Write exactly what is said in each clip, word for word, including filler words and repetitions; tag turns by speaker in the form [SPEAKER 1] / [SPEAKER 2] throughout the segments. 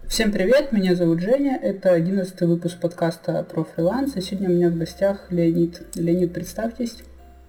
[SPEAKER 1] Всем привет, меня зовут Женя, это одиннадцатый выпуск подкаста про фриланс, и сегодня у меня в гостях Леонид. Леонид, представьтесь.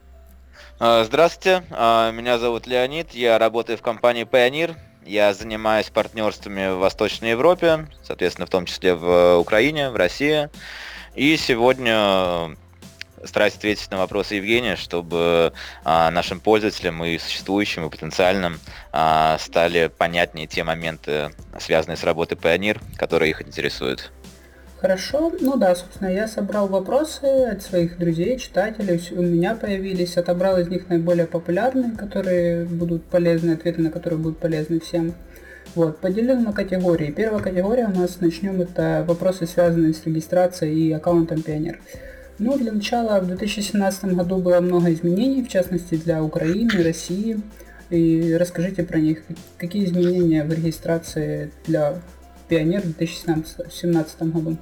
[SPEAKER 2] А, Здравствуйте, а, меня зовут Леонид, я работаю в компании Payoneer. Я занимаюсь партнерствами в Восточной Европе, соответственно, в том числе в Украине, в России. И сегодня стараюсь ответить на вопросы Евгения, чтобы а, нашим пользователям и существующим, и потенциальным а, стали понятнее те моменты, связанные с работой Payoneer, которые их интересуют.
[SPEAKER 1] Хорошо, ну да, собственно, я собрал вопросы от своих друзей, читателей, у меня появились, отобрал из них наиболее популярные, которые будут полезны, ответы на которые будут полезны всем. Вот, поделил на категории. Первая категория у нас, начнем, это вопросы, связанные с регистрацией и аккаунтом Payoneer. Ну, для начала, в две тысячи семнадцатом году было много изменений, в частности для Украины, России. И расскажите про них. Какие изменения в регистрации для Payoneer в две тысячи семнадцатом году?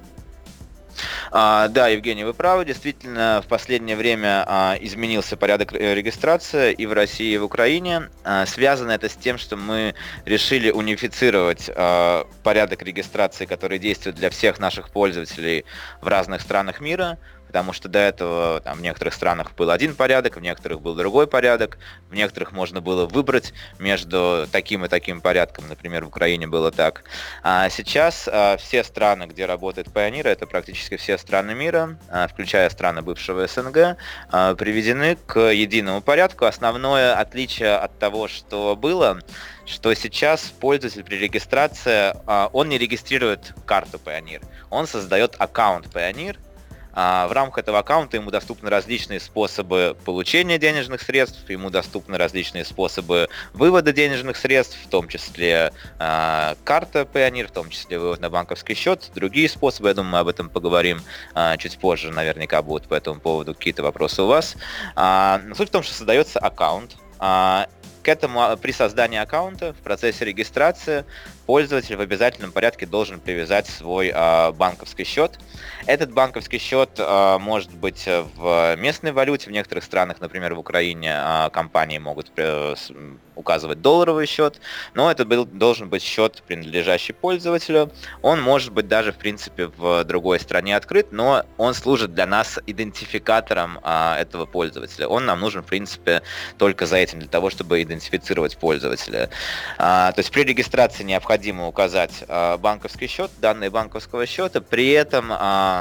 [SPEAKER 2] А, да, Евгений, вы правы. Действительно, в последнее время а, изменился порядок регистрации и в России, и в Украине. А, связано это с тем, что мы решили унифицировать а, порядок регистрации, который действует для всех наших пользователей в разных странах мира. Потому что до этого там, в некоторых странах был один порядок, в некоторых был другой порядок, в некоторых можно было выбрать между таким и таким порядком, например, в Украине было так. А сейчас а, все страны, где работает Payoneer, это практически все страны мира, а, включая страны бывшего СНГ, а, приведены к единому порядку. Основное отличие от того, что было, что сейчас пользователь при регистрации, а, он не регистрирует карту Payoneer, он создает аккаунт Payoneer. В рамках этого аккаунта ему доступны различные способы получения денежных средств, ему доступны различные способы вывода денежных средств, в том числе э, карта Payoneer, в том числе вывод на банковский счет, другие способы, я думаю, мы об этом поговорим э, чуть позже, наверняка будут по этому поводу какие-то вопросы у вас. Э, суть в том, что создается аккаунт. Э, К этому при создании аккаунта в процессе регистрации пользователь в обязательном порядке должен привязать свой э, банковский счет. Этот банковский счет э, может быть в местной валюте, в некоторых странах, например, в Украине, э, компании могут э, указывать долларовый счет, но это был, должен быть счет, принадлежащий пользователю. Он может быть даже, в принципе, в другой стране открыт, но он служит для нас идентификатором э, этого пользователя. Он нам нужен, в принципе, только за этим, для того, чтобы идентифицировать пользователя. Э, то есть при регистрации необходимо необходимо указать э, банковский счет, данные банковского счета, при этом э,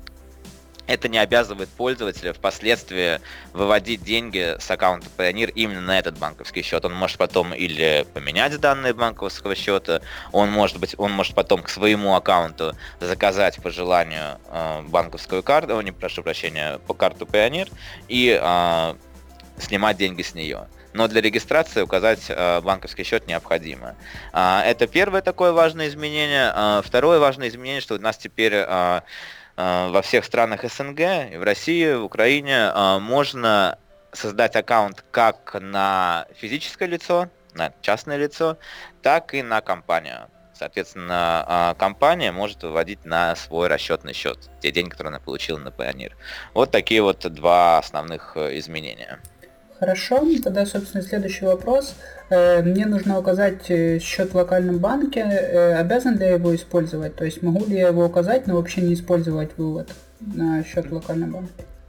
[SPEAKER 2] это не обязывает пользователя впоследствии выводить деньги с аккаунта Payoneer именно на этот банковский счет. Он может потом или поменять данные банковского счета, он может быть, он может потом к своему аккаунту заказать по желанию э, банковскую карту, не прошу прощения, по карту Payoneer и э, снимать деньги с нее. Но для регистрации указать э, банковский счет необходимо. Э, это первое такое важное изменение. Э, второе важное изменение, что у нас теперь э, э, во всех странах СНГ, и в России, в Украине э, можно создать аккаунт как на физическое лицо, на частное лицо, так и на компанию. Соответственно, компания может выводить на свой расчетный счет те деньги, которые она получила на Payoneer. Вот такие вот два основных изменения.
[SPEAKER 1] Хорошо, тогда, собственно, следующий вопрос. Мне нужно указать счет в локальном банке. Обязан ли я его использовать? То есть могу ли я его указать, но вообще не использовать вывод на счет в локальном банке?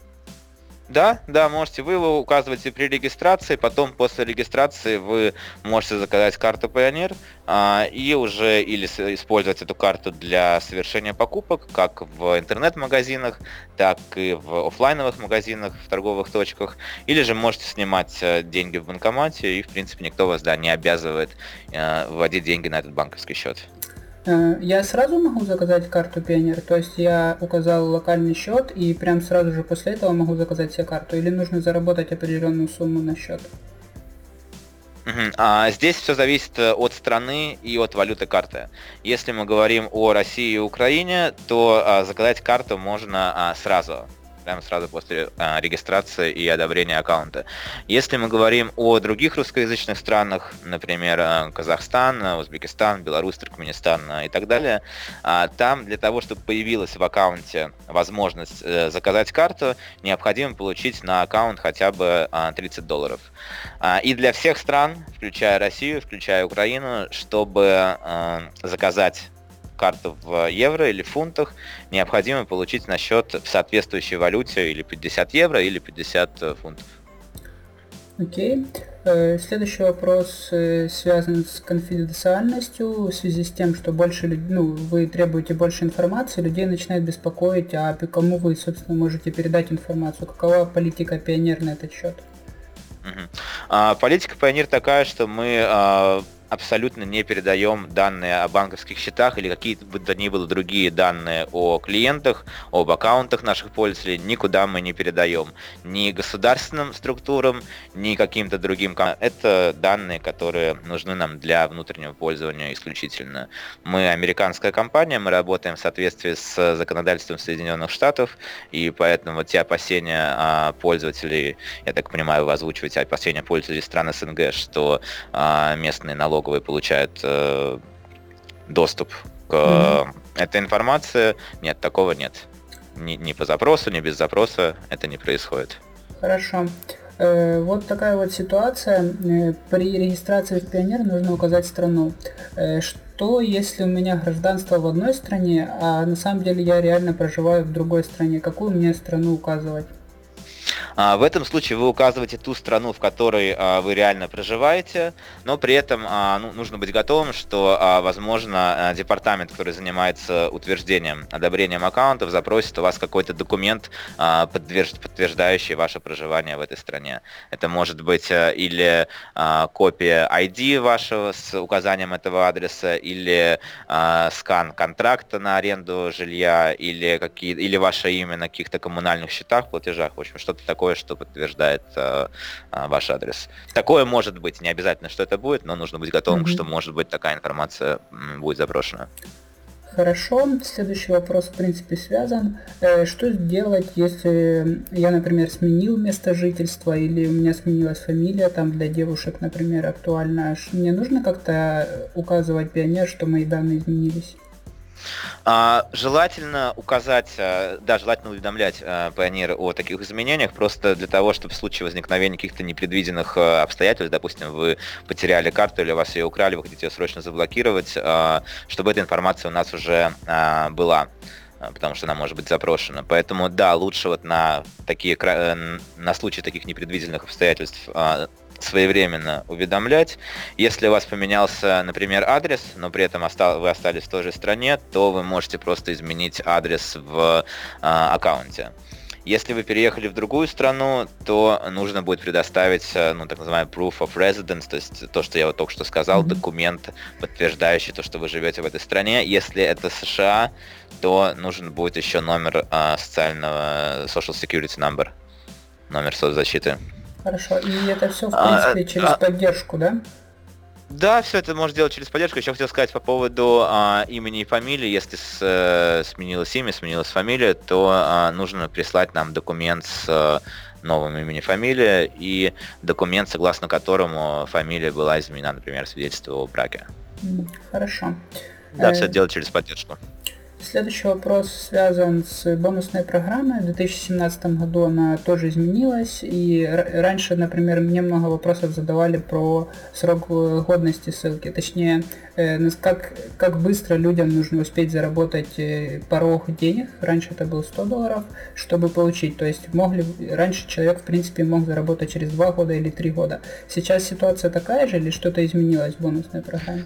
[SPEAKER 2] Да, да, можете. Вы его указываете при регистрации, потом после регистрации вы можете заказать карту Payoneer а, и уже или использовать эту карту для совершения покупок, как в интернет-магазинах, так и в офлайновых магазинах, в торговых точках, или же можете снимать деньги в банкомате, и, в принципе, никто вас, да, не обязывает а, вводить деньги на этот банковский счет.
[SPEAKER 1] Я сразу могу заказать карту Payoneer, то есть я указал локальный счет и прям сразу же после этого могу заказать себе карту, или нужно заработать определенную сумму на счет?
[SPEAKER 2] Uh-huh. А здесь все зависит от страны и от валюты карты. Если мы говорим о России и Украине, то а, заказать карту можно а, сразу. Прямо сразу после а, регистрации и одобрения аккаунта. Если мы говорим о других русскоязычных странах, например, Казахстан, Узбекистан, Беларусь, Туркменистан и так далее, а, там для того, чтобы появилась в аккаунте возможность а, заказать карту, необходимо получить на аккаунт хотя бы а, тридцать долларов. А, и для всех стран, включая Россию, включая Украину, чтобы а, заказать карту в евро или фунтах, необходимо получить на счет в соответствующей валюте или пятьдесят евро, или пятьдесят фунтов.
[SPEAKER 1] Окей. Э, Следующий вопрос э, связан с конфиденциальностью в связи с тем, что больше люд- ну, вы требуете больше информации, людей начинает беспокоить, а пи- кому вы, собственно, можете передать информацию, какова политика Пионер на этот счет?
[SPEAKER 2] Мгм. А, Политика Pioneer такая, что мы а, абсолютно не передаем данные о банковских счетах или какие бы то ни было другие данные о клиентах, об аккаунтах наших пользователей, никуда мы не передаем. Ни государственным структурам, ни каким-то другим. ком- Это данные, которые нужны нам для внутреннего пользования исключительно. Мы американская компания, мы работаем в соответствии с законодательством Соединенных Штатов, и поэтому те опасения а, пользователей, я так понимаю, вы озвучиваете опасения пользователей стран СНГ, что а, местные налоговые получают э, доступ к
[SPEAKER 1] Мгм.
[SPEAKER 2] э, этой информации. Нет, такого нет. Ни, ни по запросу, ни без запроса это не происходит.
[SPEAKER 1] Хорошо. Э, Вот такая вот ситуация. Э, При регистрации в Пионер нужно указать страну. Э, Что, если у меня гражданство в одной стране, а на самом деле я реально проживаю в другой стране? Какую мне страну указывать?
[SPEAKER 2] А, В этом случае вы указываете ту страну, в которой а, вы реально проживаете, но при этом а, ну, нужно быть готовым, что, а, возможно, а, департамент, который занимается утверждением, одобрением аккаунтов, запросит у вас какой-то документ, а, подтвержд- подтверждающий ваше проживание в этой стране. Это может быть а, или а, копия ай ди вашего с указанием этого адреса, или а, скан контракта на аренду жилья, или, какие, или ваше имя на каких-то коммунальных счетах, платежах, в общем, что-то такое, что подтверждает э, э, ваш адрес. Такое может быть, не обязательно, что это будет, но нужно быть готовым, что
[SPEAKER 1] Мгм.
[SPEAKER 2] может быть такая информация м, будет запрошена.
[SPEAKER 1] Хорошо. Следующий вопрос, в принципе, связан. Э, Что делать, если я, например, сменил место жительства или у меня сменилась фамилия, там для девушек, например, актуально? Ш- Мне нужно как-то указывать Пионер, что мои данные изменились?
[SPEAKER 2] А, Желательно указать, а, да, желательно уведомлять а, Pioneer о таких изменениях, просто для того, чтобы в случае возникновения каких-то непредвиденных а, обстоятельств, допустим, вы потеряли карту или у вас ее украли, вы хотите ее срочно заблокировать, а, чтобы эта информация у нас уже а, была, а, потому что она может быть запрошена. Поэтому, да, лучше вот на такие, кра- э, на случай таких непредвиденных обстоятельств а, своевременно уведомлять. Если у вас поменялся, например, адрес, но при этом остал, вы остались в той же стране, то вы можете просто изменить адрес в а, аккаунте. Если вы переехали в другую страну, то нужно будет предоставить, э, ну, так называемый proof of residence, то есть то, что я вот только что сказал,
[SPEAKER 1] Мгм.
[SPEAKER 2] документ, подтверждающий то, что вы живете в этой стране. Если это США, то нужен будет еще номер а, социального Social Security Number, номер соцзащиты.
[SPEAKER 1] Хорошо. И это все, в
[SPEAKER 2] А,
[SPEAKER 1] принципе, через
[SPEAKER 2] а,
[SPEAKER 1] поддержку, да?
[SPEAKER 2] Да, все это можно делать через поддержку. Еще хотел сказать по поводу а, имени и фамилии. Если с, э, сменилось имя, сменилась фамилия, то а, нужно прислать нам документ с э, новым именем и фамилией и документ, согласно которому фамилия была изменена, например, свидетельство о браке.
[SPEAKER 1] М, Хорошо.
[SPEAKER 2] Да, все
[SPEAKER 1] Э,
[SPEAKER 2] это делать через поддержку.
[SPEAKER 1] Следующий вопрос связан с бонусной программой. В две тысячи семнадцатом году она тоже изменилась. И р- раньше, например, мне много вопросов задавали про срок э, годности ссылки. Точнее, э, нас- как, как быстро людям нужно успеть заработать э, порог денег. Раньше это был сто долларов, чтобы получить. То есть мог ли, раньше человек, в принципе, мог заработать через два года или три года. Сейчас ситуация такая же или что-то изменилось в бонусной программе?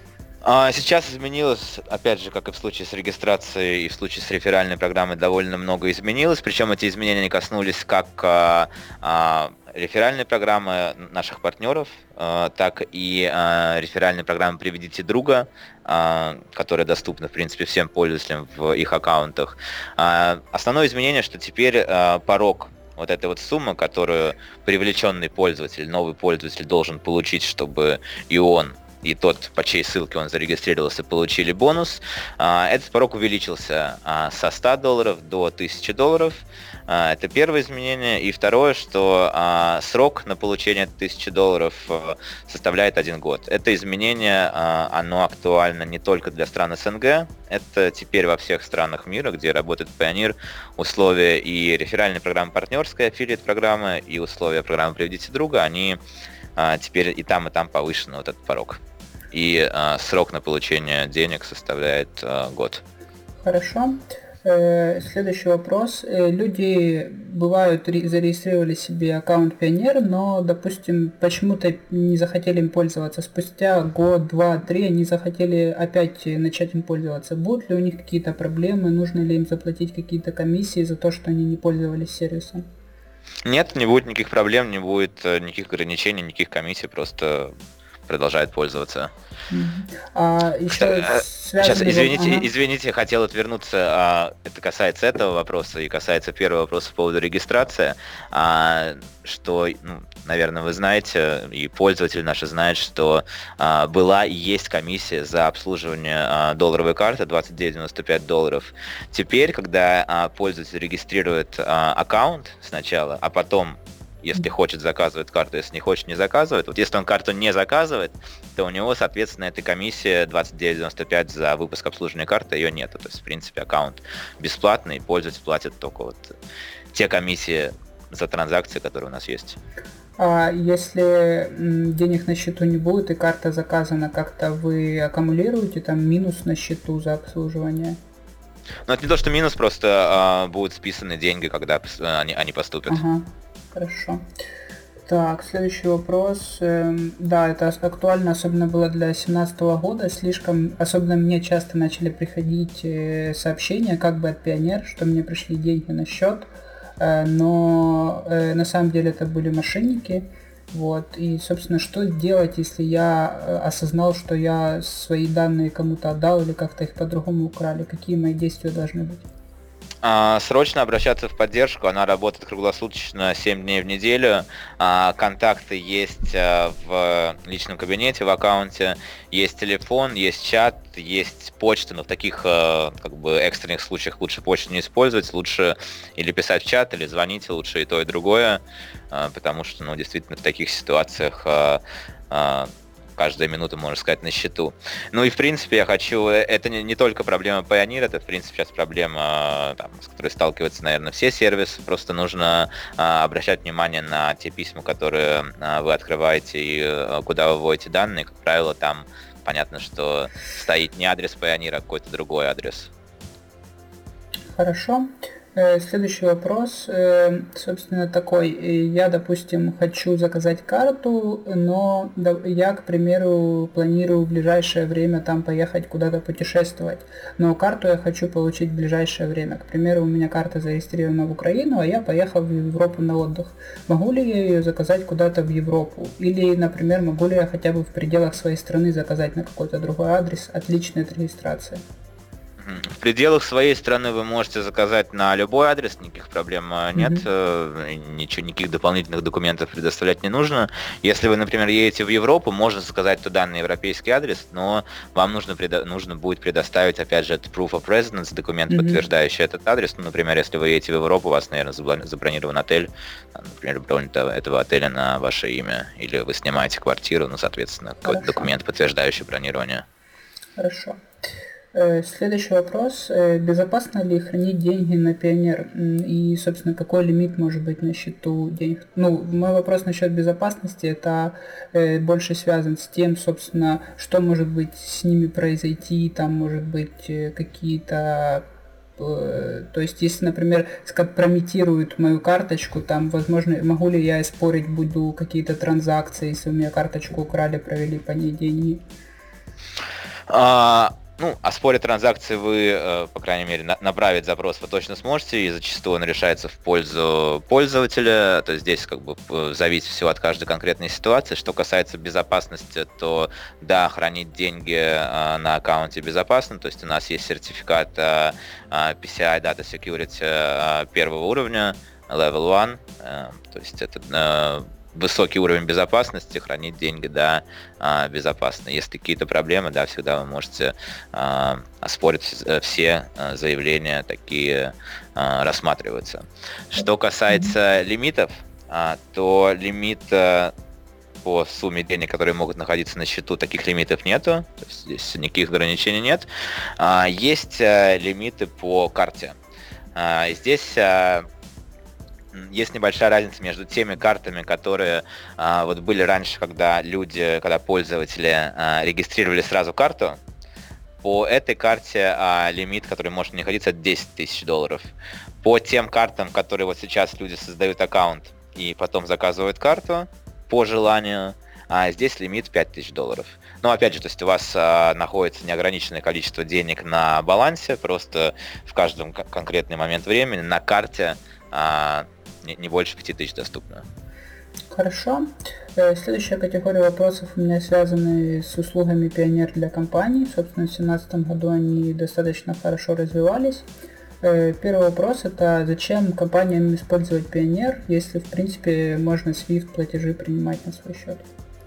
[SPEAKER 2] А, Сейчас изменилось, опять же, как и в случае с регистрацией и в случае с реферальной программой, довольно много изменилось. Причем эти изменения коснулись как а, а, реферальной программы наших партнеров, а, так и а, реферальной программы «Приведите друга», а, которая доступна, в принципе, всем пользователям в их аккаунтах. А, Основное изменение, что теперь а, порог вот этой вот суммы, которую привлеченный пользователь, новый пользователь должен получить, чтобы и он и тот, по чьей ссылке он зарегистрировался, получили бонус. А, Этот порог увеличился а, со ста долларов до тысячи долларов. А, Это первое изменение. И второе, что а, срок на получение тысячи долларов а, составляет один год. Это изменение, а, оно актуально не только для стран СНГ, это теперь во всех странах мира, где работает Pioneer, условия и реферальной программы партнерской, аффилиат программы, и условия программы «Приведите друга», они а, теперь и там, и там повышены, вот этот порог. и а, срок на получение денег составляет а, год.
[SPEAKER 1] Хорошо. Следующий вопрос. Люди, бывают, зарегистрировали себе аккаунт Пионер, но, допустим, почему-то не захотели им пользоваться. Спустя год, два, три они захотели опять начать им пользоваться. Будут ли у них какие-то проблемы? Нужно ли им заплатить какие-то комиссии за то, что они не пользовались сервисом?
[SPEAKER 2] Нет, не будет никаких проблем, не будет никаких ограничений, никаких комиссий, просто продолжает пользоваться.
[SPEAKER 1] А еще
[SPEAKER 2] Сейчас, извините, ага. извините, хотел отвернуться. А, это касается этого вопроса и касается первого вопроса по поводу регистрации. А, что, ну, наверное, вы знаете, и пользователи наши знают, что а, была и есть комиссия за обслуживание а, долларовой карты двадцать девять девяносто пять долларов. Теперь, когда а, пользователь регистрирует а, аккаунт сначала, а потом, если хочет, заказывает карту, если не хочет, не заказывает. Вот если он карту не заказывает, то у него, соответственно, эта комиссия двадцать девять девяносто пять за выпуск обслуживания карты, ее нет. То есть, в принципе, аккаунт бесплатный, пользователь платит только вот те комиссии за транзакции, которые у нас есть.
[SPEAKER 1] А если денег на счету не будет и карта заказана, как-то вы аккумулируете там минус на счету за обслуживание?
[SPEAKER 2] Ну, это не то, что минус, просто а, будут списаны деньги, когда они, они поступят.
[SPEAKER 1] Ага. Хорошо. Так, следующий вопрос. Да, это актуально, особенно было для две тысячи семнадцатого года. Слишком, особенно мне часто начали приходить сообщения как бы от Пионер, что мне пришли деньги на счет, но на самом деле это были мошенники. Вот. И, собственно, что делать, если я осознал, что я свои данные кому-то отдал или как-то их по-другому украли? Какие мои действия должны быть?
[SPEAKER 2] Срочно обращаться в поддержку, она работает круглосуточно, семь дней в неделю. Контакты есть в личном кабинете, в аккаунте, есть телефон, есть чат, есть почта, но в таких как бы экстренных случаях лучше почту не использовать, лучше или писать в чат, или звонить, лучше и то, и другое, потому что, ну, действительно, в таких ситуациях каждая минута, можно сказать, на счету. Ну и, в принципе, я хочу... Это не, не только проблема Pioneer, это, в принципе, сейчас проблема, там, с которой сталкиваются, наверное, все сервисы. Просто нужно а, обращать внимание на те письма, которые а, вы открываете и а, куда вы вводите данные. Как правило, там понятно, что стоит не адрес Pioneer, а какой-то другой адрес.
[SPEAKER 1] Хорошо. Следующий вопрос, собственно, такой. Я, допустим, хочу заказать карту, но я, к примеру, планирую в ближайшее время там поехать куда-то путешествовать. Но карту я хочу получить в ближайшее время. К примеру, у меня карта зарегистрирована в Украину, а я поехал в Европу на отдых. Могу ли я ее заказать куда-то в Европу? Или, например, могу ли я хотя бы в пределах своей страны заказать на какой-то другой адрес, отличный от регистрации?
[SPEAKER 2] В пределах своей страны вы можете заказать на любой адрес, никаких проблем нет, mm-hmm. ничего, никаких дополнительных документов предоставлять не нужно. Если вы, например, едете в Европу, можно заказать туда на европейский адрес, но вам нужно, предо- нужно будет предоставить, опять же, proof of residence, документ, mm-hmm. подтверждающий этот адрес. Ну, например, если вы едете в Европу, у вас, наверное, забронирован отель, например, бронь этого отеля на ваше имя, или вы снимаете квартиру, ну, соответственно, какой-то документ, подтверждающий бронирование.
[SPEAKER 1] Хорошо. Следующий вопрос. Безопасно ли хранить деньги на Пионер? И, собственно, какой лимит может быть на счету денег? Ну, мой вопрос насчет безопасности, это больше связан с тем, собственно, что может быть с ними произойти, там, может быть, какие-то... То есть, если, например, скомпрометируют мою карточку, там, возможно, могу ли я оспорить буду какие-то транзакции, если у меня карточку украли, провели по ней деньги?
[SPEAKER 2] А... Ну, оспорить транзакции вы, по крайней мере, направить запрос вы точно сможете, и зачастую он решается в пользу пользователя, то есть здесь как бы зависит все от каждой конкретной ситуации. Что касается безопасности, то да, хранить деньги на аккаунте безопасно, то есть у нас есть сертификат пи си ай Data Security первого уровня, Level один, то есть это... высокий уровень безопасности, хранить деньги, да, безопасно. Если какие-то проблемы, да, всегда вы можете а, оспорить все заявления, такие а, рассматриваются. Что касается лимитов, а, то лимит а, по сумме денег, которые могут находиться на счету, таких лимитов нету, то есть здесь никаких ограничений нет. А, есть а, лимиты по карте. А, здесь а, есть небольшая разница между теми картами, которые а, вот были раньше, когда люди, когда пользователи а, регистрировали сразу карту. По этой карте а, лимит, который может находиться, это десять тысяч долларов. По тем картам, которые вот сейчас люди создают аккаунт и потом заказывают карту по желанию, а здесь лимит пять тысяч долларов. Но опять же, то есть у вас а, находится неограниченное количество денег на балансе, просто в каждом конкретный момент времени на карте а, не, не больше пяти тысяч доступно.
[SPEAKER 1] Хорошо. Следующая категория вопросов у меня связаны с услугами Payoneer для компаний. Собственно, в две тысячи семнадцатом году они достаточно хорошо развивались. Первый вопрос — это зачем компаниям использовать Payoneer, если в принципе можно свифт платежи принимать на свой счет?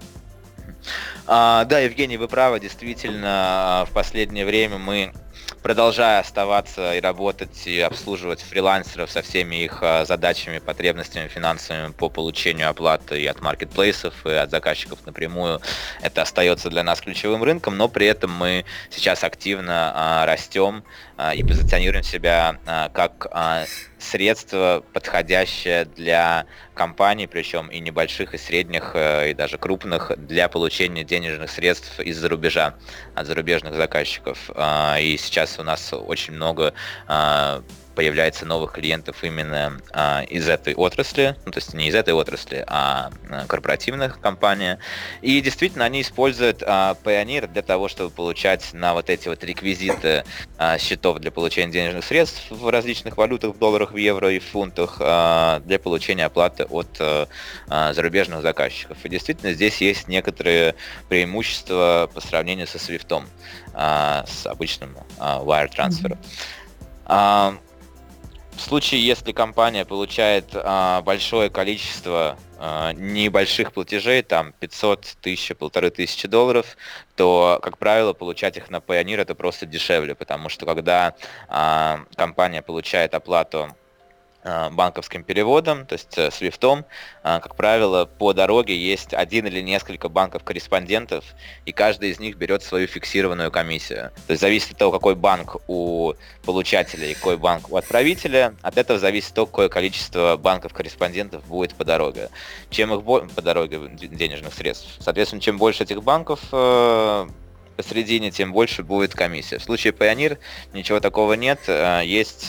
[SPEAKER 2] А, да, Евгений, вы правы, действительно, в последнее время мы, продолжая оставаться и работать, и обслуживать фрилансеров со всеми их задачами, потребностями финансовыми по получению оплаты и от маркетплейсов, и от заказчиков напрямую, это остается для нас ключевым рынком, но при этом мы сейчас активно а, растем а, и позиционируем себя а, как а, средство, подходящее для компаний, причем и небольших, и средних, и даже крупных, для получения денежных средств из-за рубежа, от зарубежных заказчиков. И сейчас у нас очень много появляется новых клиентов именно а, из этой отрасли, ну, то есть не из этой отрасли, а корпоративных компаний. И действительно они используют а, Payoneer для того, чтобы получать на вот эти вот реквизиты а, счетов для получения денежных средств в различных валютах, в долларах, в евро и в фунтах, а, для получения оплаты от а, зарубежных заказчиков. И действительно здесь есть некоторые преимущества по сравнению со свифт, а, с обычным а, wire transfer. Mm-hmm. А, В случае, если компания получает а, большое количество а, небольших платежей, там пятьсот, тысяча, полторы тысячи долларов, то, как правило, получать их на Payoneer это просто дешевле, потому что когда а, компания получает оплату банковским переводом, то есть свифтом, как правило, по дороге есть один или несколько банков-корреспондентов, и каждый из них берет свою фиксированную комиссию. То есть зависит от того, какой банк у получателя и какой банк у отправителя, от этого зависит то, какое количество банков-корреспондентов будет по дороге. Чем их бо- по дороге денежных средств. Соответственно, чем больше этих банков посередине, тем больше будет комиссия. В случае Payoneer ничего такого нет. Есть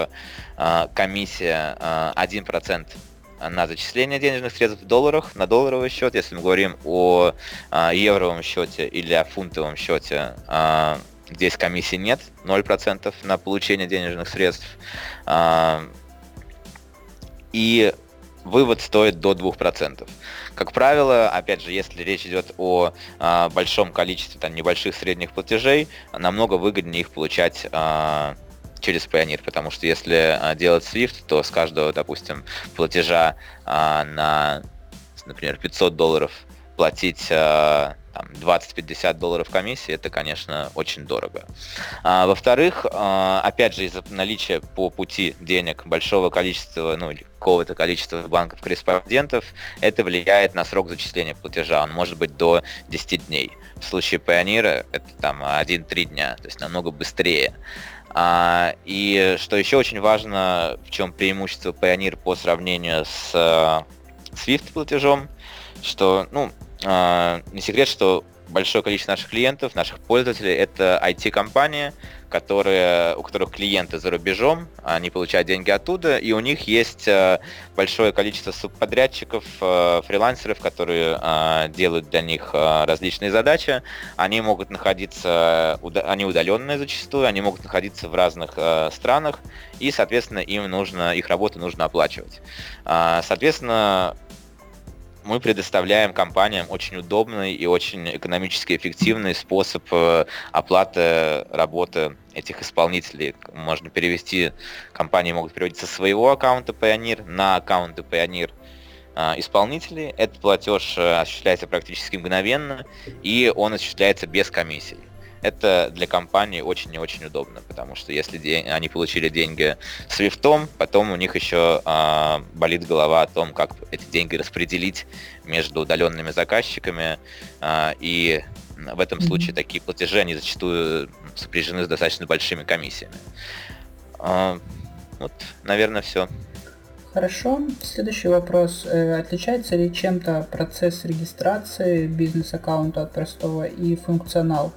[SPEAKER 2] комиссия один процент на зачисление денежных средств в долларах, на долларовый счет. Если мы говорим о евровом счете или о фунтовом счете, здесь комиссии нет, ноль процентов на получение денежных средств. И вывод стоит до двух процентов. Как правило, опять же, если речь идет о а, большом количестве там, небольших средних платежей, намного выгоднее их получать а, через Payoneer, потому что если а, делать свифт, то с каждого, допустим, платежа а, на, например, пятьсот долларов платить а, двадцать-пятьдесят долларов комиссии, это, конечно, очень дорого. А, во-вторых, а, опять же, из-за наличия по пути денег большого количества, ну, или какого-то количества банков-корреспондентов, это влияет на срок зачисления платежа. Он может быть до десяти дней. В случае Payoneer это там один-три дня, то есть намного быстрее. А, и что еще очень важно, в чем преимущество Payoneer по сравнению с свифт платежом, что, ну, не секрет, что большое количество наших клиентов, наших пользователей, это ай ти-компании, которые, у которых клиенты за рубежом, они получают деньги оттуда, и у них есть большое количество субподрядчиков, фрилансеров, которые делают для них различные задачи. Они могут находиться, они удаленные зачастую, они могут находиться в разных странах, и, соответственно, им нужно, их работу нужно оплачивать. Соответственно, мы предоставляем компаниям очень удобный и очень экономически эффективный способ оплаты работы этих исполнителей. Можно перевести, компании могут переводить со своего аккаунта Payoneer на аккаунты Payoneer исполнителей. Этот платеж осуществляется практически мгновенно, и он осуществляется без комиссий. Это для компании очень и очень удобно, потому что если день, они получили деньги свифтом, потом у них еще а, болит голова о том, как эти деньги распределить между удаленными заказчиками, а, и в этом случае такие платежи, они зачастую сопряжены с достаточно большими комиссиями. А, вот, наверное, все.
[SPEAKER 1] Хорошо. Следующий вопрос. Э, Отличается ли чем-то процесс регистрации бизнес-аккаунта от простого и функционал?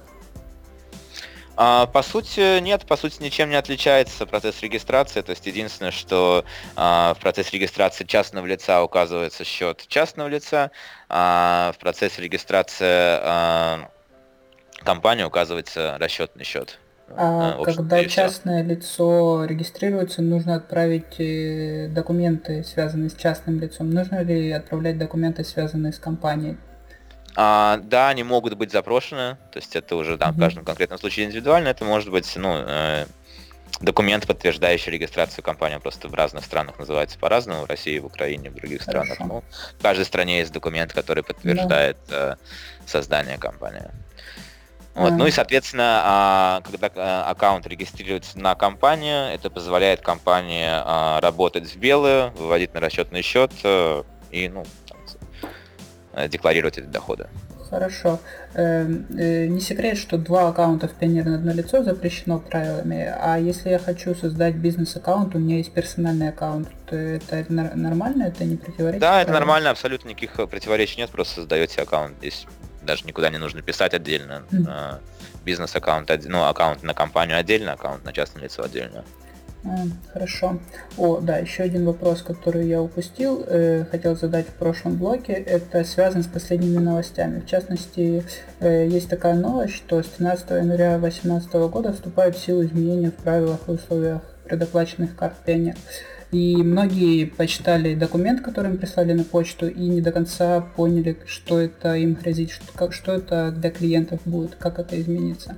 [SPEAKER 2] А, По сути, нет, по сути, ничем не отличается процесс регистрации. То есть единственное, что а, в процессе регистрации частного лица указывается счет частного лица, а в процессе регистрации а, компании указывается расчетный счет.
[SPEAKER 1] А
[SPEAKER 2] А, В общем-то,
[SPEAKER 1] когда
[SPEAKER 2] и все.
[SPEAKER 1] частное лицо регистрируется, нужно отправить э, документы, связанные с частным лицом. Нужно ли отправлять документы, связанные с компанией?
[SPEAKER 2] А, да, они могут быть запрошены, то есть это уже да, в
[SPEAKER 1] Мгм.
[SPEAKER 2] каждом конкретном случае индивидуально. Это может быть ну, э, документ, подтверждающий регистрацию компании, просто в разных странах называется по-разному, в России, в Украине, в других странах.
[SPEAKER 1] Хорошо.
[SPEAKER 2] Ну, в каждой стране есть документ, который
[SPEAKER 1] Да.
[SPEAKER 2] подтверждает э, создание компании. Вот.
[SPEAKER 1] А,
[SPEAKER 2] Ну и, соответственно, а, когда а, аккаунт регистрируется на компанию, это позволяет компании а, работать в белую, выводить на расчетный счет э, и ну, там, э, декларировать эти доходы.
[SPEAKER 1] Хорошо. Эм, э, Не секрет, что два аккаунта в Payoneer на одно лицо запрещено правилами, а если я хочу создать бизнес-аккаунт, у меня есть персональный аккаунт, то это нар- нормально, это не противоречит
[SPEAKER 2] Да, это
[SPEAKER 1] правилам?
[SPEAKER 2] нормально, абсолютно никаких э, противоречий нет, просто создаете аккаунт. Здесь даже никуда не нужно писать отдельно.
[SPEAKER 1] М.
[SPEAKER 2] э, Бизнес-аккаунт, отде- ну, аккаунт на компанию отдельно, аккаунт на частное лицо отдельно.
[SPEAKER 1] А, Хорошо. О, да, еще один вопрос, который я упустил, э, хотел задать в прошлом блоке, это связан с последними новостями. В частности, э, есть такая новость, что с тринадцатого января две тысячи восемнадцатого года вступают в силу изменения в правилах и условиях предоплаченных карт Payoneer. И многие почитали документ, который им прислали на почту, и не до конца поняли, что это им грозит, что, как, что это для клиентов будет, как это изменится.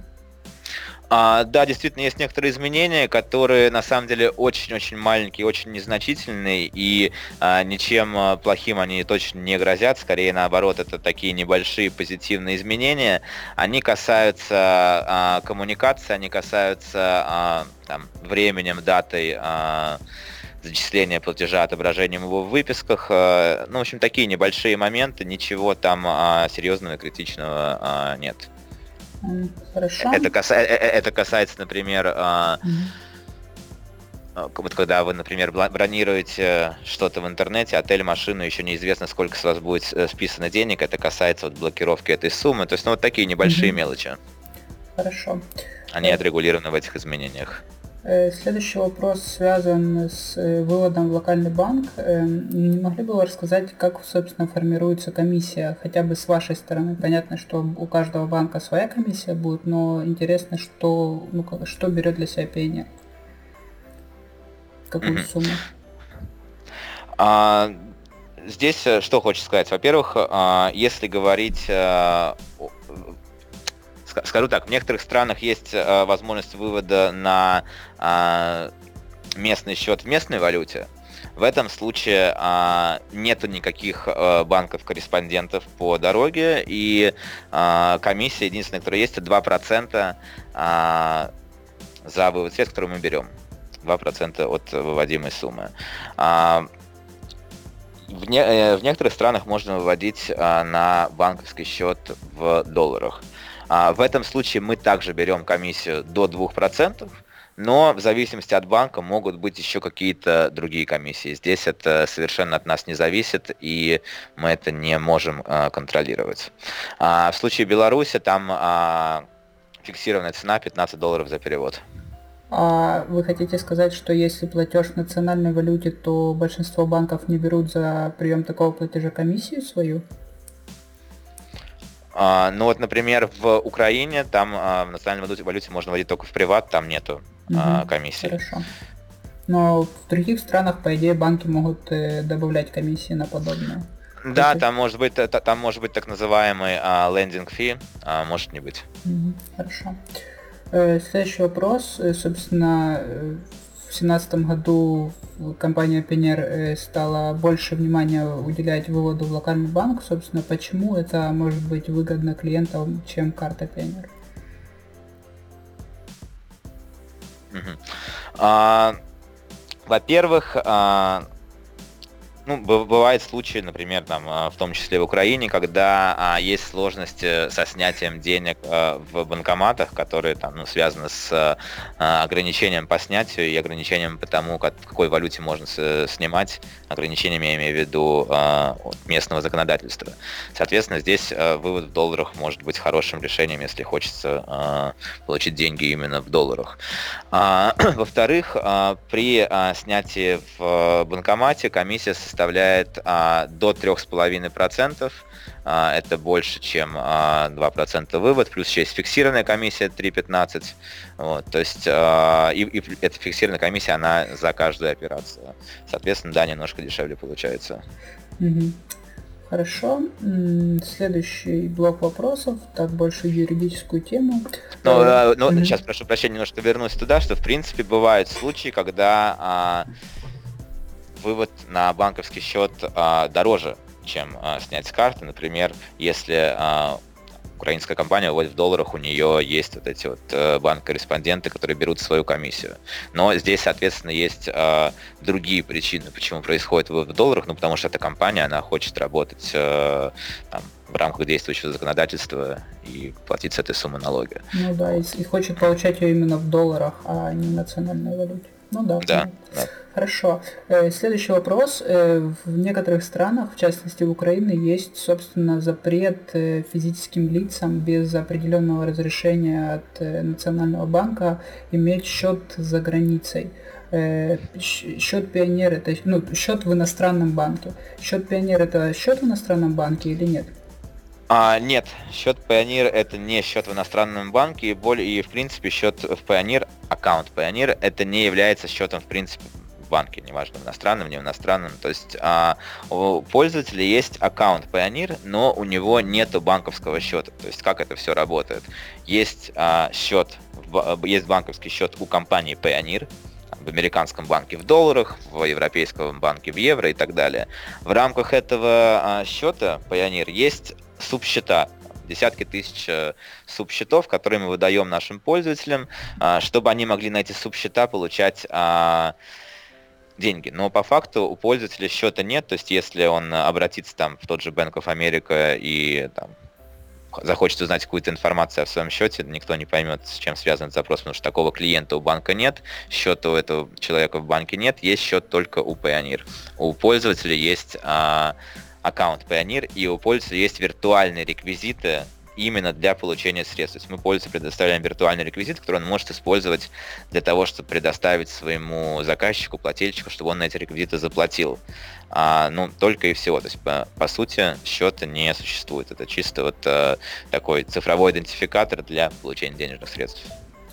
[SPEAKER 2] А, да, действительно, есть некоторые изменения, которые на самом деле очень-очень маленькие, очень незначительные, и а, ничем а, плохим они точно не грозят, скорее наоборот, это такие небольшие позитивные изменения. Они касаются а, коммуникации, они касаются а, там, временем, датой а, зачисления платежа, отображением его в выписках. а, Ну, в общем, такие небольшие моменты, ничего там а, серьезного и критичного а, нет.
[SPEAKER 1] М, Хорошо.
[SPEAKER 2] Это, каса- э- э- это касается, например, а,
[SPEAKER 1] Мгм.
[SPEAKER 2] а, к- вот когда вы, например, бла- бронируете что-то в интернете, отель, машину, еще неизвестно, сколько с вас будет э, списано денег, это касается вот блокировки этой суммы. То есть, ну, вот такие небольшие
[SPEAKER 1] Мгм.
[SPEAKER 2] мелочи,
[SPEAKER 1] Хорошо.
[SPEAKER 2] они отрегулированы в этих изменениях.
[SPEAKER 1] Э, Следующий вопрос связан с э, выводом в локальный банк. Э, Не могли бы вы рассказать, как, собственно, формируется комиссия, хотя бы с вашей стороны? Понятно, что у каждого банка своя комиссия будет, но интересно, что, ну, как- что берет для себя Payoneer, какую
[SPEAKER 2] Мгм.
[SPEAKER 1] сумму?
[SPEAKER 2] А, Здесь э, что хочется сказать? Во-первых, а, если говорить, э, о- ска- скажу так, в некоторых странах есть э, возможность вывода на а, местный счет в местной валюте. В этом случае а, нету никаких а, банков-корреспондентов по дороге, и а, комиссия единственная, которая есть, это два процента а, за вывод средств, которые мы берем. два процента от выводимой суммы. А, в, не- э, в некоторых странах можно выводить а, на банковский счет в долларах. А, в этом случае мы также берем комиссию до двух процентов, но в зависимости от банка могут быть еще какие-то другие комиссии. Здесь это совершенно от нас не зависит, и мы это не можем а, контролировать. А в случае Беларуси там а, фиксированная цена пятнадцать долларов за перевод.
[SPEAKER 1] А вы хотите сказать, что если платеж в национальной валюте, то большинство банков не берут за прием такого платежа комиссию свою?
[SPEAKER 2] А, ну вот, например, в Украине там а, в национальной валюте, валюте можно вводить только в приват, там нету а,
[SPEAKER 1] Мгм.
[SPEAKER 2] комиссий.
[SPEAKER 1] Хорошо. Но в других странах, по идее, банки могут э, добавлять комиссии на подобное.
[SPEAKER 2] Да,
[SPEAKER 1] Платеж.
[SPEAKER 2] там может быть, та- та- там может быть так называемый а, lending fee, а может не быть.
[SPEAKER 1] Мгм. Хорошо. Э, Следующий вопрос. Э, Собственно, э, в семнадцатом году компания Payoneer э, стала больше внимания уделять выводу в локальный банк. Собственно, почему это может быть выгодно клиентам, чем карта Payoneer?
[SPEAKER 2] Мгм. А, Во-первых, а, Ну, б- бывают случаи, например, там, а, в том числе в Украине, когда а, есть сложности со снятием денег а, в банкоматах, которые там, ну, связаны с а, ограничением по снятию и ограничением по тому, как, в какой валюте можно с- снимать, ограничениями я имею в виду а, от местного законодательства. Соответственно, здесь а, вывод в долларах может быть хорошим решением, если хочется а, получить деньги именно в долларах. А, Во-вторых, а, при а, снятии в банкомате комиссия составляет а, до трех с половиной процентов. А, Это больше, чем а, два процента вывод. Плюс еще есть фиксированная комиссия три пятнадцать. Вот, то есть а, и, и эта фиксированная комиссия, она за каждую операцию. Соответственно, да, немножко дешевле получается.
[SPEAKER 1] Мгм. Хорошо. М, Следующий блок вопросов, так больше юридическую тему.
[SPEAKER 2] Но,
[SPEAKER 1] Э,
[SPEAKER 2] э, но
[SPEAKER 1] мгм.
[SPEAKER 2] сейчас, прошу прощения, немножко вернусь туда, что в принципе бывают случаи, когда а, вывод на банковский счет а, дороже, чем а, снять с карты. Например, если а, украинская компания выводит в долларах, у нее есть вот эти вот э, банк-корреспонденты, которые берут свою комиссию. Но здесь, соответственно, есть э, другие причины, почему происходит вывод в долларах. Ну, потому что эта компания, она хочет работать э, там, в рамках действующего законодательства и платить с этой суммы налоги.
[SPEAKER 1] Ну да,
[SPEAKER 2] Вот.
[SPEAKER 1] и, и хочет получать ее именно в долларах, а не в национальной валюте. Ну да,
[SPEAKER 2] Да,
[SPEAKER 1] понял.
[SPEAKER 2] да.
[SPEAKER 1] Хорошо. Э, Следующий вопрос. Э, В некоторых странах, в частности в Украине, есть, собственно, запрет э, физическим лицам без определенного разрешения от э, Национального банка иметь счет за границей. Э, щ- Счет Пионер это, ну, счет в иностранном банке. Счет Пионер это счет в иностранном банке или нет?
[SPEAKER 2] А, нет, счет Payoneer это не счет в иностранном банке, и, более, и в принципе счет в Payoneer, аккаунт Payoneer, это не является счетом в принципе в банке, неважно, в иностранном, не в иностранном. То есть а, у пользователя есть аккаунт Payoneer, но у него нету банковского счета. То есть как это все работает? Есть а, счет, в- есть банковский счет у компании Payoneer, в американском банке в долларах, в европейском банке в евро и так далее. В рамках этого а, счета Payoneer есть субсчета, десятки тысяч э, субсчетов, которые мы выдаем нашим пользователям, а, чтобы они могли на эти субсчета получать а, деньги. Но по факту у пользователя счета нет, то есть если он обратится там в тот же Bank of America и там, захочет узнать какую-то информацию о своем счете, никто не поймет, с чем связан этот запрос, потому что такого клиента у банка нет, счета у этого человека в банке нет, есть счет только у Payoneer. У пользователя есть а, аккаунт Payoneer, и у пользователя есть виртуальные реквизиты именно для получения средств. То есть мы пользователю предоставляем виртуальный реквизит, который он может использовать для того, чтобы предоставить своему заказчику, плательщику, чтобы он на эти реквизиты заплатил. А, ну, только и всего. То есть, по, по сути, счета не существует. Это чисто вот а, такой цифровой идентификатор для получения денежных средств.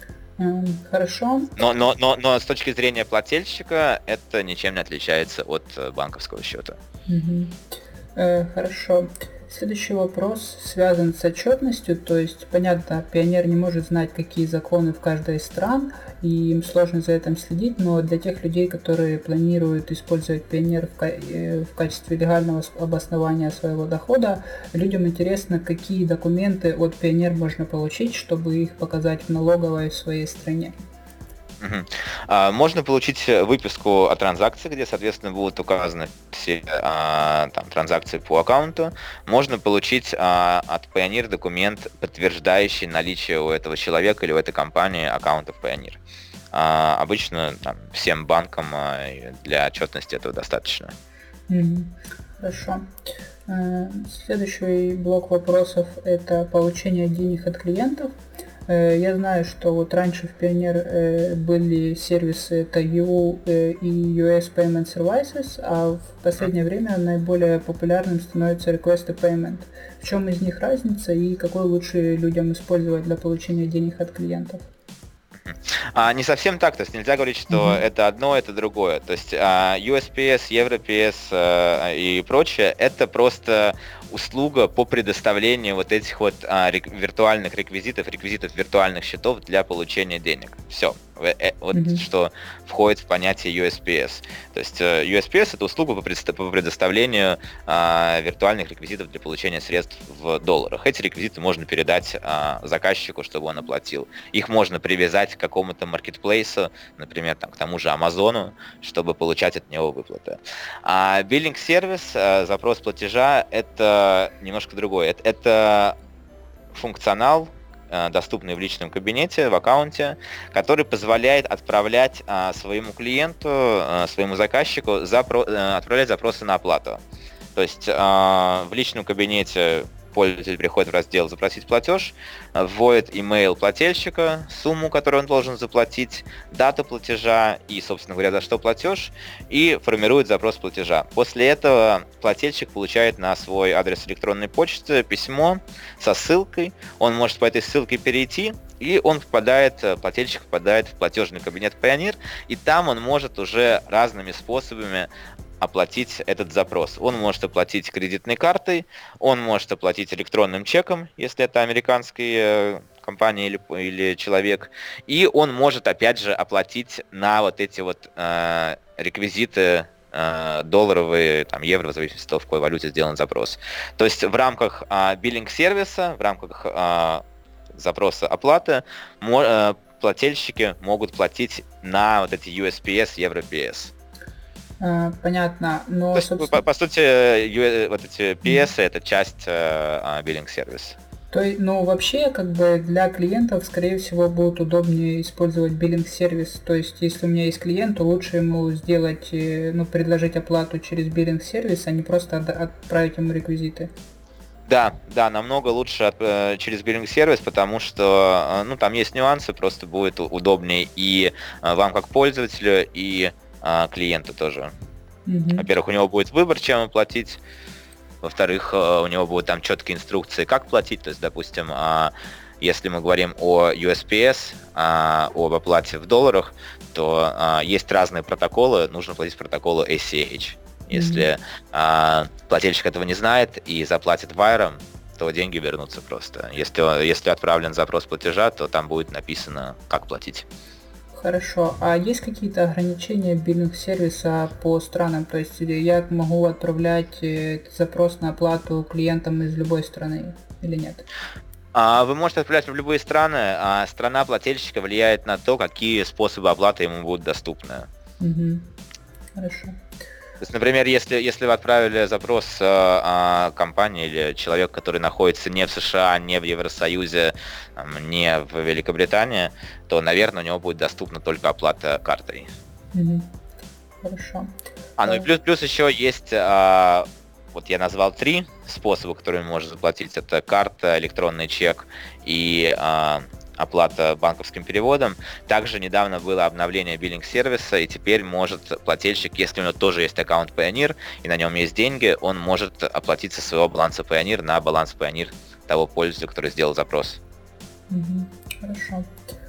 [SPEAKER 1] М, Хорошо.
[SPEAKER 2] Но, но, но, но с точки зрения плательщика это ничем не отличается от э, банковского счета.
[SPEAKER 1] Мгм. Э, Хорошо. Следующий вопрос связан с отчетностью, то есть, понятно, пионер не может знать, какие законы в каждой из стран, и им сложно за этим следить, но для тех людей, которые планируют использовать пионер в, ка- э, в качестве легального с- обоснования своего дохода, людям интересно, какие документы от пионер можно получить, чтобы их показать в налоговой в своей стране.
[SPEAKER 2] Мгм. А, Можно получить выписку о транзакции, где, соответственно, будут указаны все а, там, транзакции по аккаунту. Можно получить а, от Payoneer документ, подтверждающий наличие у этого человека или у этой компании аккаунтов Payoneer. А, Обычно там, всем банкам а, и для отчетности этого достаточно.
[SPEAKER 1] Мгм. Хорошо. Э, Следующий блок вопросов это получение денег от клиентов. Э, Я знаю, что вот раньше в Pioneer э, были сервисы это и ю э, и ю эс Payment Services, а в последнее время наиболее популярным становится Request to Payment. В чем из них разница и какой лучше людям использовать для получения денег от клиентов?
[SPEAKER 2] А, не совсем так, то есть нельзя говорить, что
[SPEAKER 1] Мгм.
[SPEAKER 2] это одно, это другое. То есть а, ю эс пи эс, Европ-пи эс а, и прочее, это просто услуга по предоставлению вот этих вот а, рек- виртуальных реквизитов, реквизитов виртуальных счетов для получения денег. Все. Вот
[SPEAKER 1] Мгм.
[SPEAKER 2] что входит в понятие ю эс пи эс. То есть ю эс пи эс это услуга по предоста- по предоставлению а, виртуальных реквизитов для получения средств в долларах. Эти реквизиты можно передать а, заказчику, чтобы он оплатил. Их можно привязать к какому-то маркетплейсу, например, там, к тому же Амазону, чтобы получать от него выплаты. А биллинг-сервис, а, запрос платежа, это немножко другое. Это, это функционал, э, доступный в личном кабинете, в аккаунте, который позволяет отправлять а, своему клиенту, а, своему заказчику запро- э, отправлять запросы на оплату. То есть а, в личном кабинете пользователь приходит в раздел «Запросить платеж», вводит имейл плательщика, сумму, которую он должен заплатить, дату платежа и, собственно говоря, за что платеж, и формирует запрос платежа. После этого плательщик получает на свой адрес электронной почты письмо со ссылкой, он может по этой ссылке перейти, и он попадает, плательщик попадает в платежный кабинет Payoneer, и там он может уже разными способами оплатить этот запрос. Он может оплатить кредитной картой, он может оплатить электронным чеком, если это американская компания или, или человек, и он может опять же оплатить на вот эти вот э, реквизиты э, долларовые, там, евро, в зависимости от того, в какой валюте сделан запрос. То есть в рамках э, биллинг-сервиса, в рамках э, запроса оплаты мо- э, плательщики могут платить на вот эти ю эс пи эс, евро пи эс.
[SPEAKER 1] А, понятно,
[SPEAKER 2] То
[SPEAKER 1] но,
[SPEAKER 2] есть, по,
[SPEAKER 1] собственно...
[SPEAKER 2] по сути, ю- вот эти пи эс это часть э, биллинг-сервиса.
[SPEAKER 1] То есть, ну, вообще, как бы для клиентов, скорее всего, будет удобнее использовать биллинг-сервис. То есть, если у меня есть клиент, то лучше ему сделать, э, ну, предложить оплату через биллинг-сервис, а не просто от- отправить ему реквизиты.
[SPEAKER 2] Да, да, намного лучше от, э, через биллинг-сервис, потому что, э, ну, там есть нюансы, просто будет у- удобнее и э, вам как пользователю, и э, клиенту тоже.
[SPEAKER 1] Мгм.
[SPEAKER 2] Во-первых, у него будет выбор, чем оплатить. Во-вторых, э, у него будут там четкие инструкции, как платить. То есть, допустим, а, если мы говорим о ю эс пи эс, а, об оплате в долларах, то а, есть разные протоколы, нужно платить протоколу эй си эйч. Если а, плательщик этого не знает и заплатит вайром, то деньги вернутся просто. Если, если отправлен запрос платежа, то там будет написано, как платить.
[SPEAKER 1] Хорошо. А есть какие-то ограничения биллинг-сервиса по странам? То есть или я могу отправлять э, запрос на оплату клиентам из любой страны или нет?
[SPEAKER 2] А, Вы можете отправлять в любые страны, а страна плательщика влияет на то, какие способы оплаты ему будут доступны.
[SPEAKER 1] Мгм. Хорошо.
[SPEAKER 2] То есть, например, если, если вы отправили запрос э, а, компании или человеку, который находится не в США, не в Евросоюзе, там, не в Великобритании, то, наверное, у него будет доступна только оплата картой.
[SPEAKER 1] Мгм. Хорошо.
[SPEAKER 2] А, ну и
[SPEAKER 1] Э,
[SPEAKER 2] плюс, плюс еще есть, а, вот я назвал три способа, которыми можно заплатить. Это карта, электронный чек и а, оплата банковским переводом. Также недавно было обновление биллинг-сервиса, и теперь может плательщик, если у него тоже есть аккаунт Payoneer, и на нем есть деньги, он может оплатить со своего баланса Payoneer на баланс Payoneer того пользователя, который сделал запрос.
[SPEAKER 1] Мгм. Хорошо.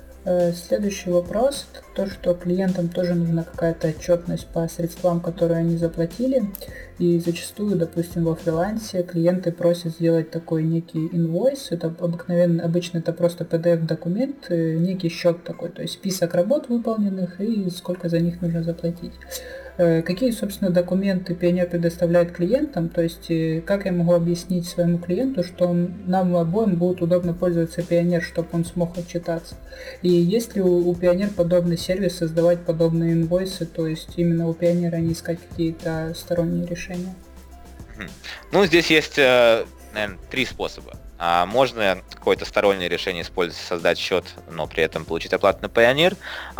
[SPEAKER 1] Э, Следующий вопрос, это то, что клиентам тоже нужна какая-то отчетность по средствам, которые они заплатили. И зачастую, допустим, во фрилансе клиенты просят сделать такой некий инвойс. Это обыкновенно, обычно это просто пи ди эф-документ, э, некий счет такой, то есть список работ выполненных и сколько за них нужно заплатить. Э, Какие, собственно, документы Payoneer предоставляет клиентам, то есть э, как я могу объяснить своему клиенту, что он- нам обоим будет удобно пользоваться Payoneer, чтобы он смог отчитаться. И есть ли у, у Payoneer подобный сервис создавать подобные инвойсы, то есть именно у Payoneer не искать какие-то сторонние решения?
[SPEAKER 2] Мгм. Ну, здесь есть, э, наверное, три способа. А, Можно какое-то стороннее решение использовать, создать счет, но при этом получить оплату на Payoneer.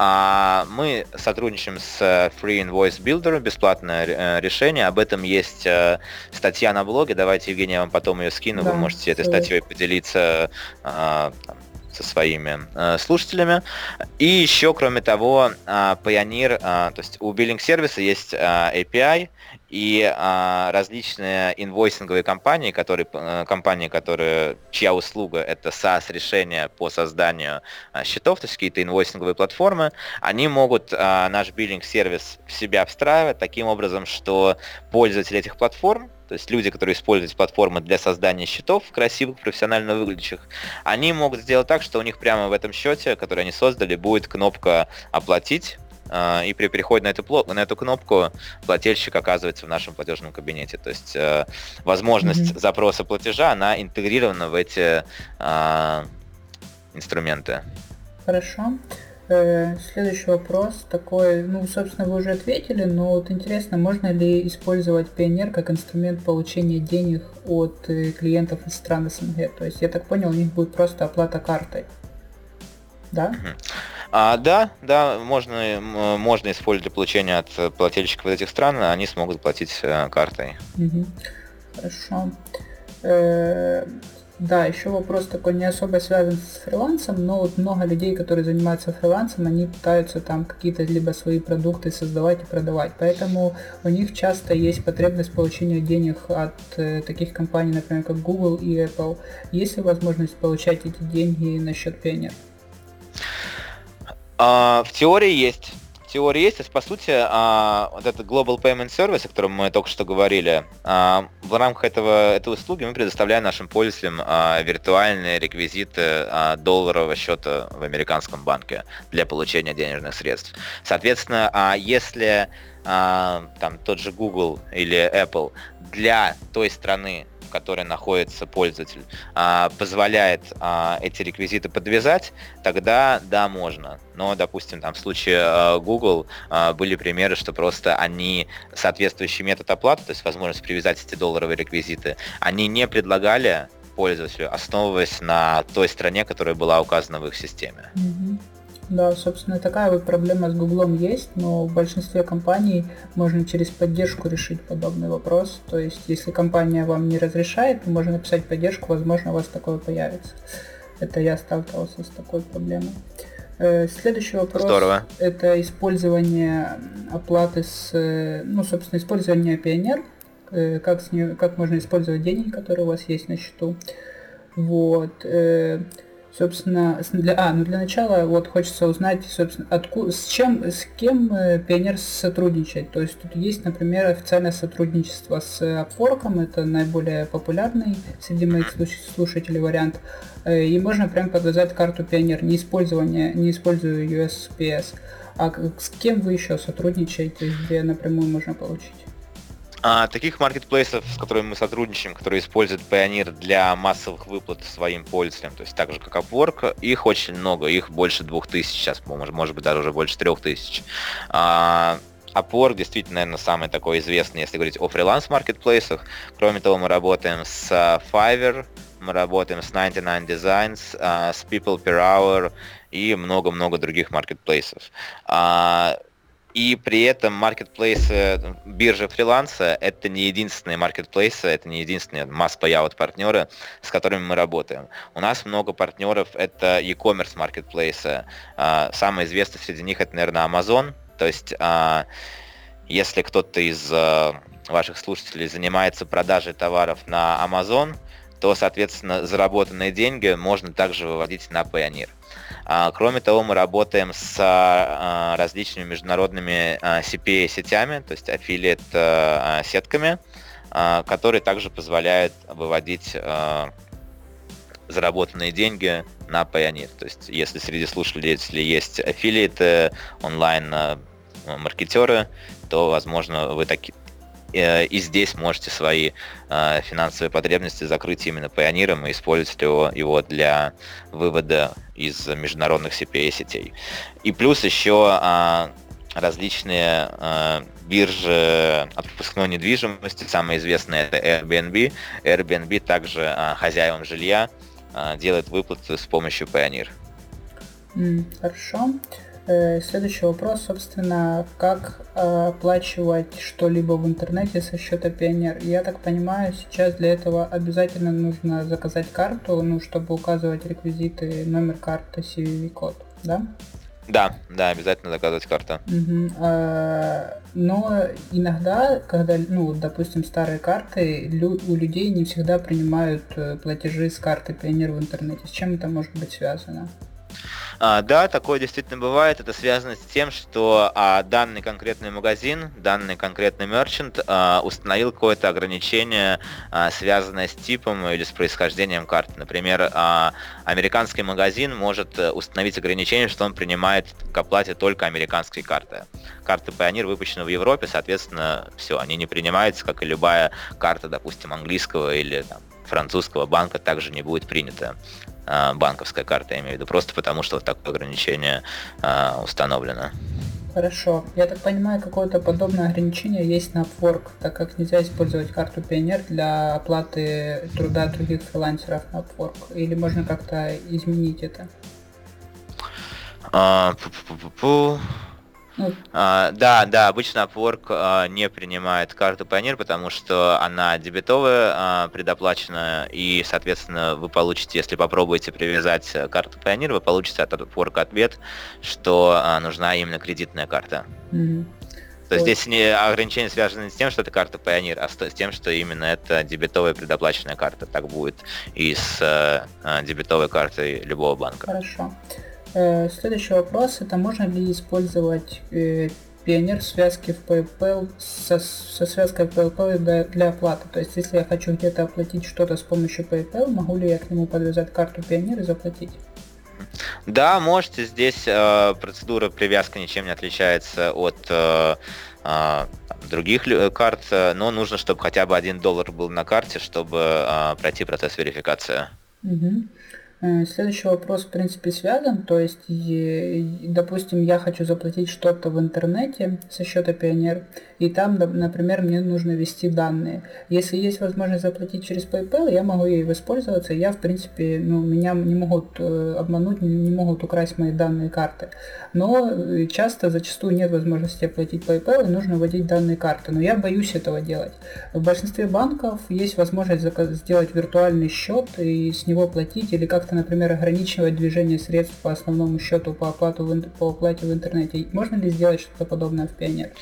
[SPEAKER 2] А, Мы сотрудничаем с э, Free Invoice Builder, бесплатное э, решение. Об этом есть э, статья на блоге. Давайте, Евгений, я вам потом ее скину. Вы
[SPEAKER 1] Да,
[SPEAKER 2] можете этой
[SPEAKER 1] ссылочку.
[SPEAKER 2] статьей поделиться а, там, со своими э, слушателями. И еще, кроме того, а, Payoneer, а, то есть у биллинг-сервиса есть а, эй пи ай, и а, различные инвойсинговые компании, которые, э, компании, которые, чья услуга это SaaS-решение по созданию а, счетов, то есть какие-то инвойсинговые платформы, они могут а, наш биллинг-сервис в себя встраивать таким образом, что пользователи этих платформ то есть люди, которые используют платформы для создания счетов красивых, профессионально выглядящих, они могут сделать так, что у них прямо в этом счете, который они создали, будет кнопка «Оплатить», и при переходе на эту, на эту кнопку плательщик оказывается в нашем платежном кабинете. То есть э, возможность mm-hmm. запроса платежа, она интегрирована в эти э, инструменты.
[SPEAKER 1] Хорошо. Э, следующий вопрос такой, ну, собственно, вы уже ответили, но вот интересно, можно ли использовать Payoneer как инструмент получения денег от э, клиентов из стран СНГ? То есть, я так понял, у них будет просто оплата картой. Да?
[SPEAKER 2] Mm-hmm. А, да, да, можно, можно использовать для получения от плательщиков этих стран, они смогут платить э, картой.
[SPEAKER 1] Угу. Хорошо. Э, да, еще вопрос такой не особо связан с фрилансом, но вот много людей, которые занимаются фрилансом, они пытаются там какие-то либо свои продукты создавать и продавать, поэтому у них часто есть потребность получения денег от э, таких компаний, например, как Google и Apple. Есть ли возможность получать эти деньги на счет Payoneer?
[SPEAKER 2] Uh, в теории есть. В теории есть. То есть, по сути, uh, вот этот Global Payment Service, о котором мы только что говорили, uh, в рамках этого, этой услуги мы предоставляем нашим пользователям uh, виртуальные реквизиты uh, долларового счета в американском банке для получения денежных средств. Соответственно, uh, если uh, там, тот же Google или Apple для той страны, в которой находится пользователь, позволяет эти реквизиты подвязать, тогда да, можно. Но, допустим, там в случае Google были примеры, что просто они соответствующий метод оплаты, то есть возможность привязать эти долларовые реквизиты, они не предлагали пользователю, основываясь на той стране, которая была указана в их системе.
[SPEAKER 1] Mm-hmm. Да, собственно, такая вот проблема с Гуглом есть, но в большинстве компаний можно через поддержку решить подобный вопрос. То есть, если компания вам не разрешает, то можно написать поддержку, возможно, у вас такое появится. Это я сталкивался с такой проблемой. Следующий вопрос.
[SPEAKER 2] Здорово.
[SPEAKER 1] Это использование оплаты с, ну, собственно, использование Payoneer. Как, с нее, как можно использовать деньги, которые у вас есть на счету. Вот. Собственно, для, а, ну для начала вот хочется узнать, собственно, откуда, с чем, с кем Payoneer сотрудничает. То есть тут есть, например, официальное сотрудничество с Upwork, это наиболее популярный среди моих слушателей вариант. И можно прям подвязать карту Payoneer, не использование, не используя ю эс пи эс. А с кем вы еще сотрудничаете, где напрямую можно получить?
[SPEAKER 2] А, таких маркетплейсов, с которыми мы сотрудничаем, которые используют Payoneer для массовых выплат своим пользователям, то есть так же как Upwork, их очень много, их больше двух тысяч сейчас, может, может быть даже уже больше трех тысяч. А, Upwork действительно, наверное, самый такой известный, если говорить о фриланс-маркетплейсах. Кроме того, мы работаем с Fiverr, мы работаем с девяносто девять Designs, с People Per Hour и много-много других маркетплейсов. И при этом маркетплейсы, биржи фриланса — это не единственные маркетплейсы, это не единственные масс-пэйаут партнеры, с которыми мы работаем. У нас много партнеров, это e-commerce маркетплейсы. Самый известный среди них — это, наверное, Amazon. То есть, если кто-то из ваших слушателей занимается продажей товаров на Amazon, то, соответственно, заработанные деньги можно также выводить на Payoneer. Кроме того, мы работаем с различными международными си пи эй-сетями, то есть аффилиат-сетками, которые также позволяют выводить заработанные деньги на Payoneer. То есть, если среди слушателей есть аффилиаты, онлайн-маркетеры, то, возможно, вы таки, и здесь можете свои финансовые потребности закрыть именно Payoneer и использовать его, его для вывода из международных си пи эй-сетей. И плюс еще различные биржи отпускной недвижимости, самая известная — это Airbnb. Airbnb также хозяевам жилья делает выплаты с помощью Payoneer.
[SPEAKER 1] Mm, хорошо. Следующий вопрос, собственно, как оплачивать что-либо в интернете со счета Payoneer. Я так понимаю, сейчас для этого обязательно нужно заказать карту, ну, чтобы указывать реквизиты, номер карты, си ви ви-код, да?
[SPEAKER 2] Да, да, обязательно заказывать карту.
[SPEAKER 1] Угу. А, но иногда, когда, ну, допустим, старые карты, лю- у людей не всегда принимают платежи с карты Payoneer в интернете. С чем это может быть связано?
[SPEAKER 2] А, да, такое действительно бывает. Это связано с тем, что а, данный конкретный магазин, данный конкретный мерчант а, установил какое-то ограничение, а, связанное с типом или с происхождением карты. Например, а, американский магазин может установить ограничение, что он принимает к оплате только американские карты. Карты Payoneer выпущены в Европе, соответственно, все, они не принимаются, как и любая карта, допустим, английского или там, французского банка также не будет принята. Банковская карта, я имею в виду, просто потому что вот такое ограничение а, установлено.
[SPEAKER 1] Хорошо. Я так понимаю, какое-то подобное ограничение есть на Upwork, так как нельзя использовать карту Payoneer для оплаты труда других фрилансеров на Upwork. Или можно как-то изменить это?
[SPEAKER 2] А, пу-пу-пу-пу.
[SPEAKER 1] Ну,
[SPEAKER 2] А, да, да, обычно Upwork а, не принимает карту Payoneer, потому что она дебетовая, а, предоплаченная, и, соответственно, вы получите, если попробуете привязать карту Payoneer, вы получите от Upwork ответ, что а, нужна именно кредитная карта.
[SPEAKER 1] угу.
[SPEAKER 2] То есть здесь не ограничение связано не с тем, что это карта Payoneer, а с тем, что именно это дебетовая предоплаченная карта. Так будет и с а, дебетовой картой любого банка.
[SPEAKER 1] Хорошо. Следующий вопрос, это можно ли использовать э, Payoneer в связке в PayPal со, со связкой в PayPal для, для оплаты? То есть, если я хочу где-то оплатить что-то с помощью PayPal, могу ли я к нему подвязать карту Payoneer и заплатить?
[SPEAKER 2] Да, можете. Здесь э, процедура привязки ничем не отличается от э, э, других карт, но нужно, чтобы хотя бы один доллар был на карте, чтобы э, пройти процесс верификации.
[SPEAKER 1] Угу. Следующий вопрос, в принципе, связан, то есть, допустим, я хочу заплатить что-то в интернете со счета Payoneer, и там, например, мне нужно ввести данные. Если есть возможность заплатить через PayPal, я могу ей воспользоваться, я, в принципе, ну, меня не могут обмануть, не могут украсть мои данные карты. Но часто, зачастую нет возможности оплатить PayPal, и нужно вводить данные карты, но я боюсь этого делать. В большинстве банков есть возможность сделать виртуальный счет и с него платить, или как-то, например, ограничивать движение средств по основному счету по, оплату в, по оплате в интернете. Можно ли сделать что-то подобное в Payoneer?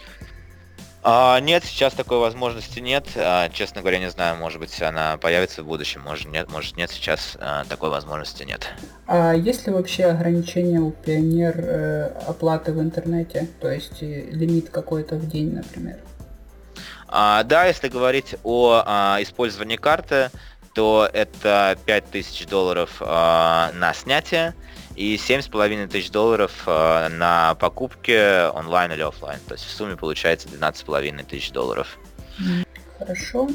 [SPEAKER 2] А, нет, сейчас такой возможности нет. А, честно говоря, не знаю, может быть, она появится в будущем, может нет, может нет, сейчас а, такой возможности нет.
[SPEAKER 1] А есть ли вообще ограничения у Payoneer э, оплаты в интернете? То есть э, лимит какой-то в день, например?
[SPEAKER 2] А, да, если говорить о а, использовании карты, то это пять тысяч долларов а, на снятие и семь с половиной тысяч долларов а, на покупки онлайн или офлайн. То есть в сумме получается двенадцать с половиной тысяч долларов.
[SPEAKER 1] Хорошо.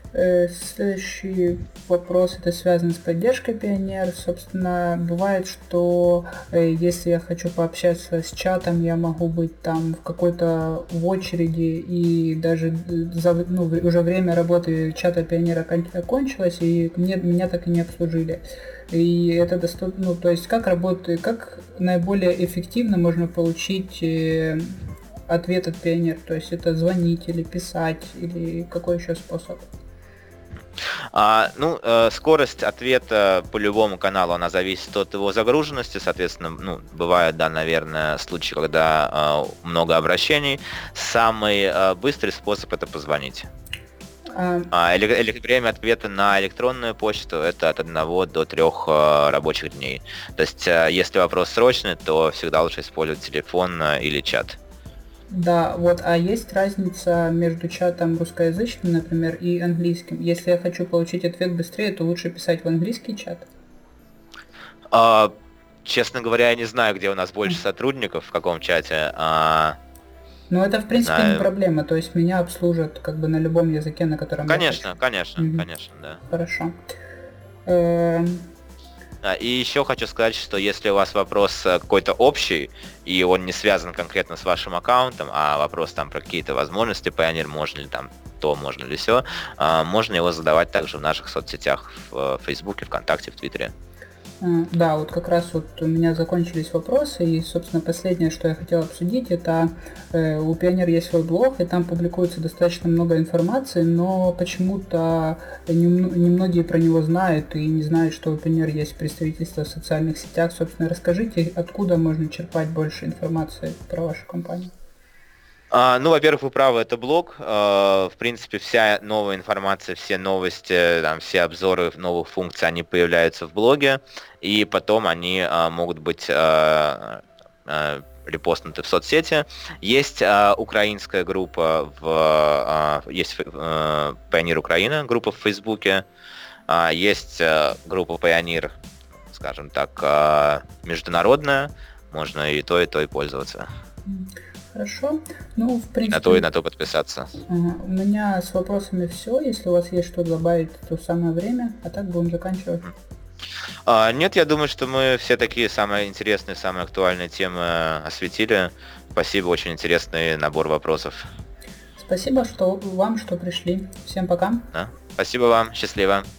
[SPEAKER 1] Следующий вопрос, это связан с поддержкой Payoneer. Собственно, бывает, что если я хочу пообщаться с чатом, я могу быть там в какой-то в очереди, и даже за, ну, уже время работы чата Payoneer окончилось, и мне, меня так и не обслужили. И это достаточно, ну, то есть как работает, как наиболее эффективно можно получить ответ от Payoneer, то есть это звонить или писать, или какой еще способ?
[SPEAKER 2] А, ну, э, скорость ответа по любому каналу, она зависит от его загруженности, соответственно, ну, бывают, да, наверное, случаи, когда э, много обращений. Самый э, быстрый способ — это позвонить. А... А, или, или время ответа на электронную почту — это от одного до трех э, рабочих дней. То есть, э, если вопрос срочный, то всегда лучше использовать телефон э, или чат.
[SPEAKER 1] Да, вот, а есть разница между чатом русскоязычным, например, и английским? Если я хочу получить ответ быстрее, то лучше писать в английский чат?
[SPEAKER 2] А, честно говоря, я не знаю, где у нас больше сотрудников, в каком чате. А...
[SPEAKER 1] Ну, это, в принципе, знаю. Не проблема, то есть меня обслужат как бы на любом языке, на котором
[SPEAKER 2] конечно,
[SPEAKER 1] я хочу.
[SPEAKER 2] Конечно,
[SPEAKER 1] угу.
[SPEAKER 2] конечно, да.
[SPEAKER 1] Хорошо. Эм...
[SPEAKER 2] И еще хочу сказать, что если у вас вопрос какой-то общий, и он не связан конкретно с вашим аккаунтом, а вопрос там про какие-то возможности Payoneer, можно ли там то, можно ли все, можно его задавать также в наших соцсетях, в Фейсбуке, ВКонтакте, в Твиттере.
[SPEAKER 1] Да, вот как раз вот у меня закончились вопросы, и, собственно, последнее, что я хотел обсудить, это э, у Payoneer есть свой блог, и там публикуется достаточно много информации, но почему-то немногие про него знают и не знают, что у Payoneer есть представительство в социальных сетях. Собственно, расскажите, откуда можно черпать больше информации про вашу компанию?
[SPEAKER 2] А, ну, во-первых, вы правы, это блог. А, в принципе, вся новая информация, все новости, там, все обзоры новых функций, они появляются в блоге, и потом они а, могут быть а, а, репостнуты в соцсети. Есть а, украинская группа, в, а, есть а, Pioneer Украина, группа в Фейсбуке, а, есть а, группа Pioneer, скажем так, а, международная, можно и то, и то и пользоваться.
[SPEAKER 1] Хорошо. Ну, в принципе...
[SPEAKER 2] На то и на то подписаться.
[SPEAKER 1] Ага. У меня с вопросами все. Если у вас есть что добавить, то самое время, а так будем заканчивать.
[SPEAKER 2] А, нет, я думаю, что мы все такие самые интересные, самые актуальные темы осветили. Спасибо, очень интересный набор вопросов.
[SPEAKER 1] Спасибо что вам, что пришли. Всем пока.
[SPEAKER 2] Да? Спасибо вам, счастливо.